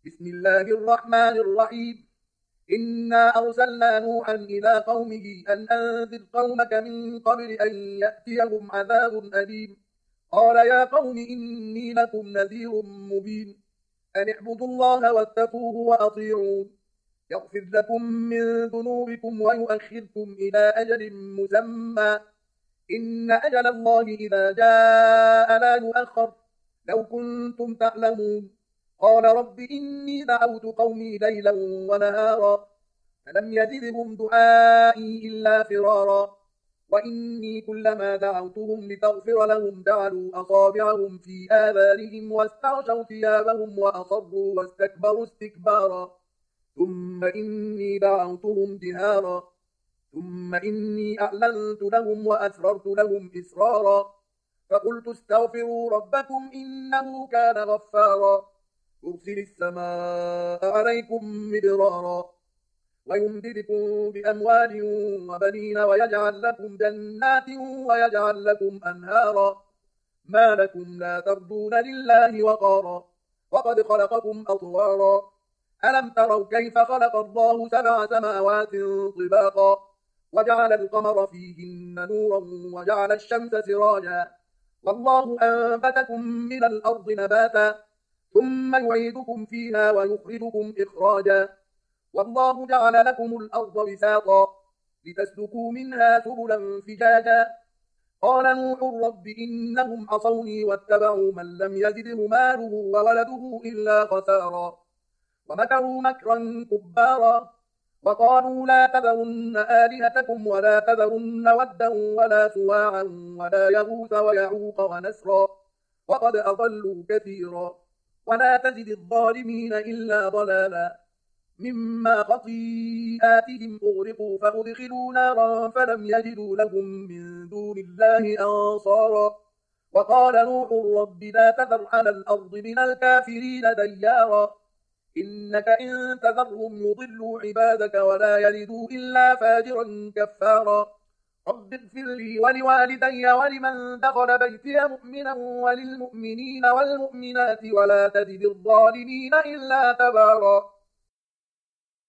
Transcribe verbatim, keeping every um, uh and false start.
بسم الله الرحمن الرحيم. إنا أرسلنا نوحا إلى قومه أن أنذر قومك من قبل أن يأتيهم عذاب أليم. قال يا قوم إني لكم نذير مبين. أن اعبدوا الله واتقوه وأطيعون. يغفر لكم من ذنوبكم ويؤخركم إلى أجل مسمى. إن أجل الله إذا جاء لا يؤخر. لو كنتم تعلمون. قال رب إني دعوت قومي ليلا ونهارا فلم يزدهم دعائي إلا فرارا. وإني كلما دعوتهم لتغفر لهم جعلوا أصابعهم في آذانهم واستغشوا ثيابهم وأصروا واستكبروا استكبارا. ثم إني دعوتهم جهارا ثم إني أعلنت لهم وأسررت لهم إسرارا. فقلت استغفروا ربكم إنه كان غفارا يرسل السماء عليكم مدرارا ويمددكم بأموال وبنين ويجعل لكم جنات ويجعل لكم أنهارا. ما لكم لا ترجون لله وقارا وقد خلقكم أطوارا. ألم تروا كيف خلق الله سبع سماوات طباقا وجعل القمر فيهن نورا وجعل الشمس سراجا والله أنبتكم من الأرض نباتا ثم يعيدكم فيها ويخرجكم إخراجا. والله جعل لكم الأرض بساطا لتسلكوا منها سبلا فجاجا. قال نوح رب إنهم عصوني واتبعوا من لم يزده ماله وولده إلا خسارا. ومكروا مكرا كبارا وقالوا لا تذرن آلهتكم ولا تذرن ودا ولا سواعا ولا يغوث ويعوق ونسرا وقد أضلوا كثيرا. ولا تزد الظالمين إلا ضلالا. مما خطيئاتهم أغرقوا فأدخلوا نارا فلم يجدوا لهم من دون الله أنصارا. وقال نوح رب لا تذر على الأرض من الكافرين ديارا إنك إن تذرهم يضلوا عبادك ولا يلدوا إلا فاجرا كفارا. رب اغفر لي ولوالدي ولمن دخل بيتي مؤمنا وللمؤمنين والمؤمنات ولا تزد الظالمين إلا تبارا.